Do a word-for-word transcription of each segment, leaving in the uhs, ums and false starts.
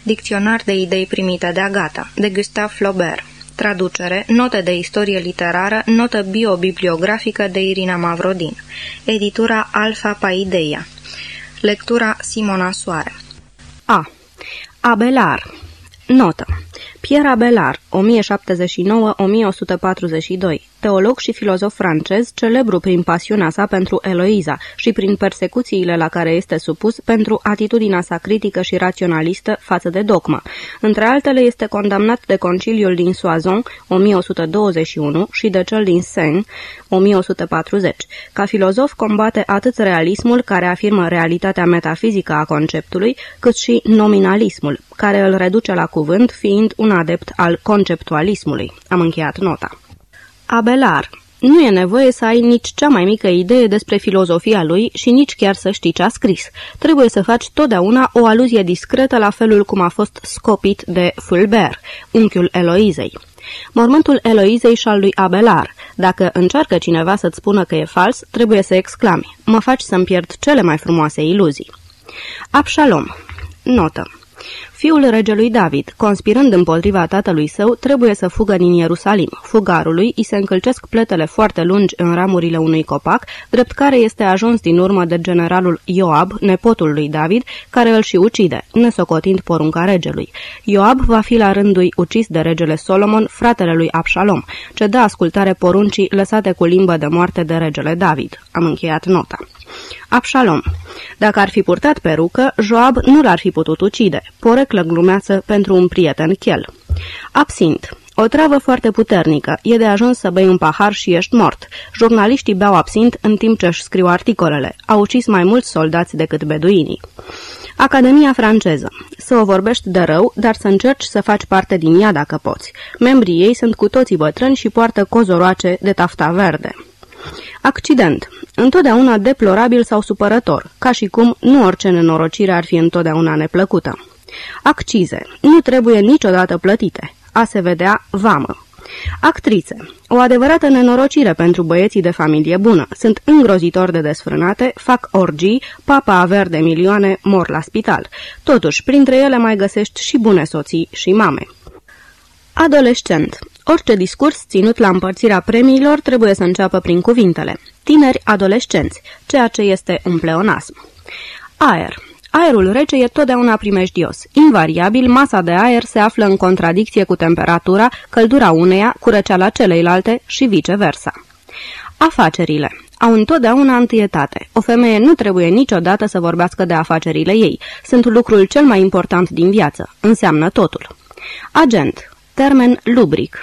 Dicționar de idei primite de Agata, de Gustave Flaubert. Traducere, note de istorie literară, notă bio-bibliografică de Irina Mavrodin. Editura Alfa Paideia. Lectura Simona Soare. A. Abelard. Notă. Pierre Abelard, o mie șaptezeci și nouă - o mie o sută patruzeci și doi, teolog și filozof francez, celebru prin pasiunea sa pentru Eloiza și prin persecuțiile la care este supus pentru atitudinea sa critică și raționalistă față de dogmă. Între altele, este condamnat de conciliul din Soissons, o mie o sută douăzeci și unu, și de cel din Sens, o mie o sută patruzeci. Ca filozof, combate atât realismul, care afirmă realitatea metafizică a conceptului, cât și nominalismul, care îl reduce la cuvânt, fiind un adept al conceptualismului. Am încheiat nota. Abelard. Nu e nevoie să ai nici cea mai mică idee despre filozofia lui și nici chiar să știi ce a scris. Trebuie să faci totdeauna o aluzie discretă la felul cum a fost scopit de Fulbert, unchiul Eloizei. Mormântul Eloizei și al lui Abelard. Dacă încearcă cineva să-ți spună că e fals, trebuie să exclami: mă faci să-mi pierd cele mai frumoase iluzii. Absalom. Notă. Fiul regelui David, conspirând împotriva tatălui său, trebuie să fugă din Ierusalim. Fugarului îi se încălcesc pletele foarte lungi în ramurile unui copac, drept care este ajuns din urmă de generalul Ioab, nepotul lui David, care îl și ucide, nesocotind porunca regelui. Ioab va fi la rândul ucis de regele Solomon, fratele lui Absalom, ce dă ascultare poruncii lăsate cu limbă de moarte de regele David. Am încheiat nota. Absalom. Dacă ar fi purtat perucă, Joab nu l-ar fi putut ucide. Poreclă glumeață pentru un prieten chel. Absint. O travă foarte puternică. E de ajuns să bei un pahar și ești mort. Jurnaliștii beau absint în timp ce își scriu articolele. Au ucis mai mulți soldați decât beduinii. Academia franceză. Să o vorbești de rău, dar să încerci să faci parte din ea dacă poți. Membrii ei sunt cu toții bătrâni și poartă cozoroace de tafta verde. Accident. Întotdeauna deplorabil sau supărător, ca și cum nu orice nenorocire ar fi întotdeauna neplăcută. Accize. Nu trebuie niciodată plătite. A se vedea vamă. Actrițe. O adevărată nenorocire pentru băieții de familie bună. Sunt îngrozitori de desfrânate, fac orgii, papa aver de milioane, mor la spital. Totuși, printre ele mai găsești și bune soții și mame. Adolescent. Orice discurs ținut la împărțirea premiilor trebuie să înceapă prin cuvintele tineri adolescenți, ceea ce este un pleonasm. Aer. Aerul rece e totdeauna primejdios. Invariabil, masa de aer se află în contradicție cu temperatura, căldura uneia cu răceala celeilalte și viceversa. Afacerile. Au întotdeauna întâietate. O femeie nu trebuie niciodată să vorbească de afacerile ei. Sunt lucrul cel mai important din viață. Înseamnă totul. Agent. Termen lubric.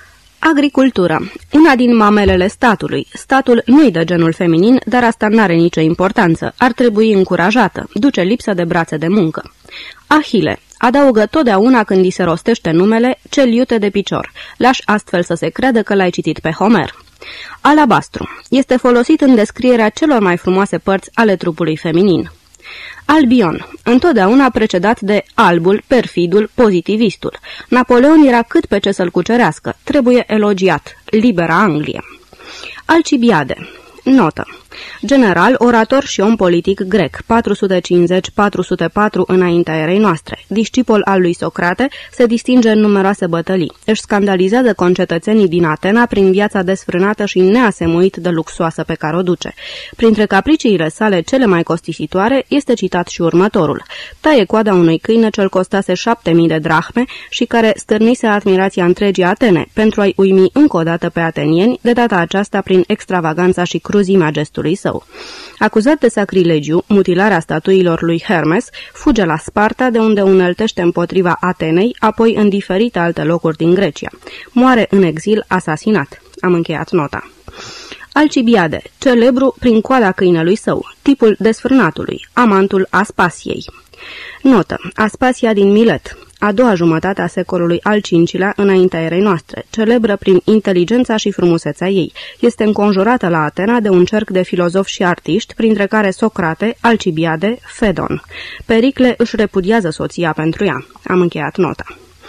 Agricultură. Una din mamelele statului. Statul nu-i dă genul feminin, dar asta n-are nicio importanță. Ar trebui încurajată. Duce lipsă de brațe de muncă. Ahile. Adaugă totdeauna când îi se rostește numele cel iute de picior. Lași astfel să se creadă că l-ai citit pe Homer. Alabastru. Este folosit în descrierea celor mai frumoase părți ale trupului feminin. Albion. Întotdeauna precedat de albul, perfidul, pozitivistul. Napoleon era cât pe ce să-l cucerească. Trebuie elogiat. Libera Anglie. Alcibiade. Notă. General, orator și om politic grec, patru sute cincizeci - patru sute patru înaintea erei noastre. Discipol al lui Socrate, se distinge în numeroase bătălii. Își scandalizează concetățenii din Atena prin viața desfrânată și neasemuit de luxoasă pe care o duce. Printre capriciile sale cele mai costisitoare este citat și următorul. Taie coada unui câine ce-l costase șapte mii de drahme și care stârnise admirația întregii Atene, pentru a-i uimi încă o dată pe atenieni, de data aceasta prin extravaganța și cruzimea gestului său. Acuzat de sacrilegiu, mutilarea statuilor lui Hermes, fuge la Sparta, de unde uneltește împotriva Atenei, apoi în diferite alte locuri din Grecia. Moare în exil, asasinat. Am încheiat nota. Alcibiade, celebru prin coada câinelui său, tipul desfrânatului, amantul Aspasiei. Notă. Aspasia din Milet, a doua jumătate a secolului al cincilea înaintea erei noastre, celebră prin inteligența și frumusețea ei. Este înconjurată la Atena de un cerc de filozofi și artiști, printre care Socrate, Alcibiade, Fedon. Pericle își repudiază soția pentru ea. Am încheiat nota.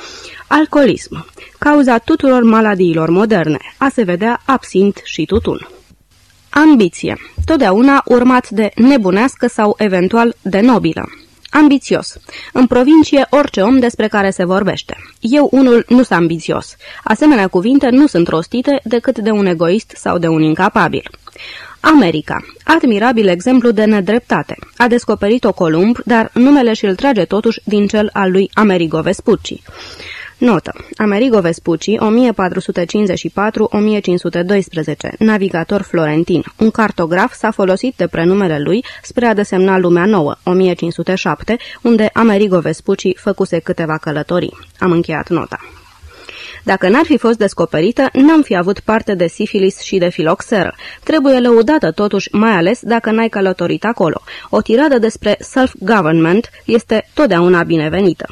Alcoolism. Cauza tuturor maladiilor moderne. A se vedea absint și tutun. Ambiție. Totdeauna urmat de nebunească sau eventual de nobilă. Ambițios. În provincie, orice om despre care se vorbește. Eu, unul, nu sunt ambițios. Asemenea cuvinte nu sunt rostite decât de un egoist sau de un incapabil. America. Admirabil exemplu de nedreptate. A descoperit-o Columb, dar numele și-l trage totuși din cel al lui Amerigo Vespucci. Notă. Amerigo Vespucci, o mie patru sute cincizeci și patru - o mie cinci sute doisprezece, navigator florentin. Un cartograf s-a folosit de prenumele lui spre a desemna lumea nouă, o mie cinci sute șapte, unde Amerigo Vespucci făcuse câteva călătorii. Am încheiat nota. Dacă n-ar fi fost descoperită, n-am fi avut parte de sifilis și de filoxeră. Trebuie lăudată totuși, mai ales dacă n-ai călătorit acolo. O tiradă despre self-government este totdeauna binevenită.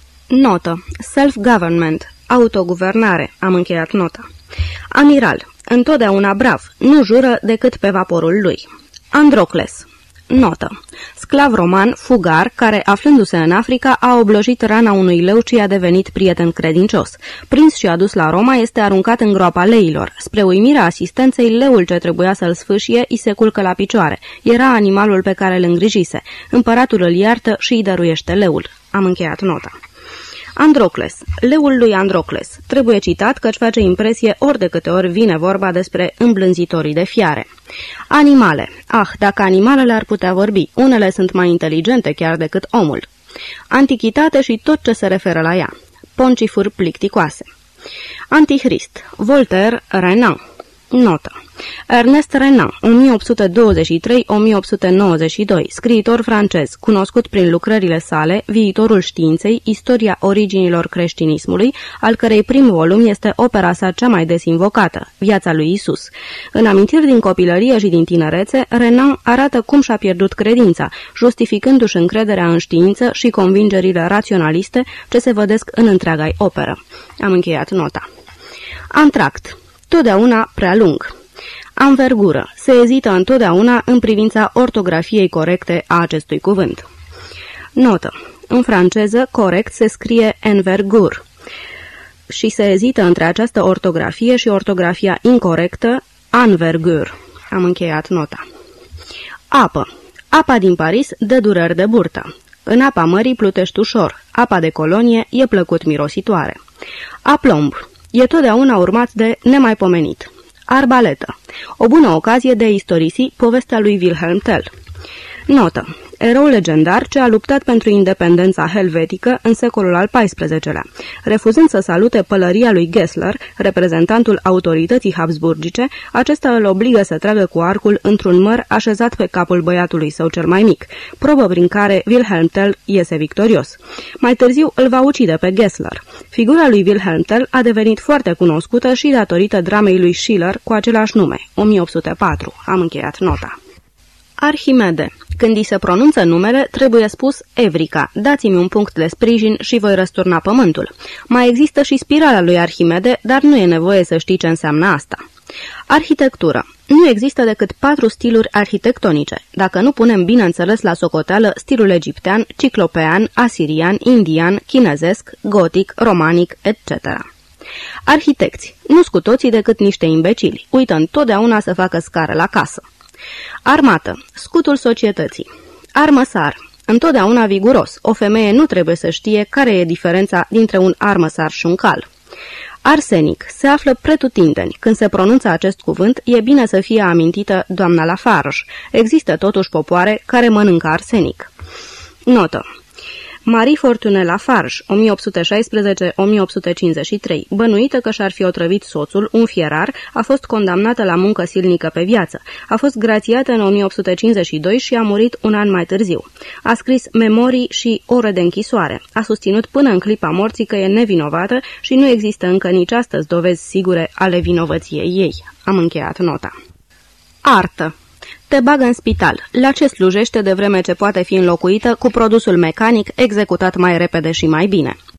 Notă. Self-government. Autoguvernare. Am încheiat nota. Amiral. Întotdeauna brav. Nu jură decât pe vaporul lui. Androcles. Notă. Sclav roman, fugar, care, aflându-se în Africa, a oblojit rana unui leu ce i-a devenit prieten credincios. Prins și adus la Roma, este aruncat în groapa leilor. Spre uimirea asistenței, leul ce trebuia să-l sfâșie îi se culcă la picioare. Era animalul pe care îl îngrijise. Împăratul îl iartă și îi dăruiește leul. Am încheiat nota. Androcles. Leul lui Androcles. Trebuie citat căci face impresie ori de câte ori vine vorba despre îmblânzitorii de fiare. Animale. Ah, dacă animalele ar putea vorbi, unele sunt mai inteligente chiar decât omul. Antichitate și tot ce se referă la ea. Poncifuri plicticoase. Antichrist. Voltaire, Renan. Notă. Ernest Renan, o mie opt sute douăzeci și trei - o mie opt sute nouăzeci și doi, scriitor francez, cunoscut prin lucrările sale Viitorul științei, istoria originilor creștinismului, al cărei prim volum este opera sa cea mai des invocată, Viața lui Isus. În amintiri din copilărie și din tinerețe, Renan arată cum și-a pierdut credința, justificându-și încrederea în știință și convingerile raționaliste ce se vădesc în întreaga operă. Am încheiat nota. Antract. Totdeauna prea lung. Anvergură. Se ezită întotdeauna în privința ortografiei corecte a acestui cuvânt. Notă. În franceză, corect se scrie envergure și se ezită între această ortografie și ortografia incorrectă, envergure. Am încheiat nota. Apă. Apa din Paris dă dureri de burtă. În apa mării plutești ușor. Apa de colonie e plăcut mirositoare. Aplomb. E totdeauna urmat de nemaipomenit. Arbaletă. O bună ocazie de a istorisi povestea lui Wilhelm Tell. Notă. Erou legendar ce a luptat pentru independența helvetică în secolul al paisprezecelea. Refuzând să salute pălăria lui Gessler, reprezentantul autorității habsburgice, acesta îl obligă să tragă cu arcul într-un măr așezat pe capul băiatului său cel mai mic, probă prin care Wilhelm Tell iese victorios. Mai târziu îl va ucide pe Gessler. Figura lui Wilhelm Tell a devenit foarte cunoscută și datorită dramei lui Schiller cu același nume, o mie opt sute patru. Am încheiat nota. Arhimede. Când îi se pronunță numele, trebuie spus Evrica. Dați-mi un punct de sprijin și voi răsturna pământul. Mai există și spirala lui Arhimede, dar nu e nevoie să știi ce înseamnă asta. Arhitectură. Nu există decât patru stiluri arhitectonice, dacă nu punem bineînțeles la socoteală stilul egiptean, ciclopean, asirian, indian, chinezesc, gotic, romanic, et cetera. Arhitecți. Nu-s cu toții decât niște imbecili. Uită întotdeauna să facă scară la casă. Armată. Scutul societății. Armăsar. Întotdeauna viguros. O femeie nu trebuie să știe care e diferența dintre un armăsar și un cal. Arsenic. Se află pretutindeni. Când se pronunță acest cuvânt, e bine să fie amintită doamna Lafarge. Există totuși popoare care mănâncă arsenic. Notă. Marie Fortuné Lafarge, o mie opt sute șaisprezece - o mie opt sute cincizeci și trei, bănuită că și-ar fi otrăvit soțul, un fierar, a fost condamnată la muncă silnică pe viață. A fost grațiată în o mie opt sute cincizeci și doi și a murit un an mai târziu. A scris memorii și ore de închisoare. A susținut până în clipa morții că e nevinovată și nu există încă nici astăzi dovezi sigure ale vinovăției ei. Am încheiat nota. Artă. Te bagă în spital. La ce slujește de vreme ce poate fi înlocuită cu produsul mecanic executat mai repede și mai bine?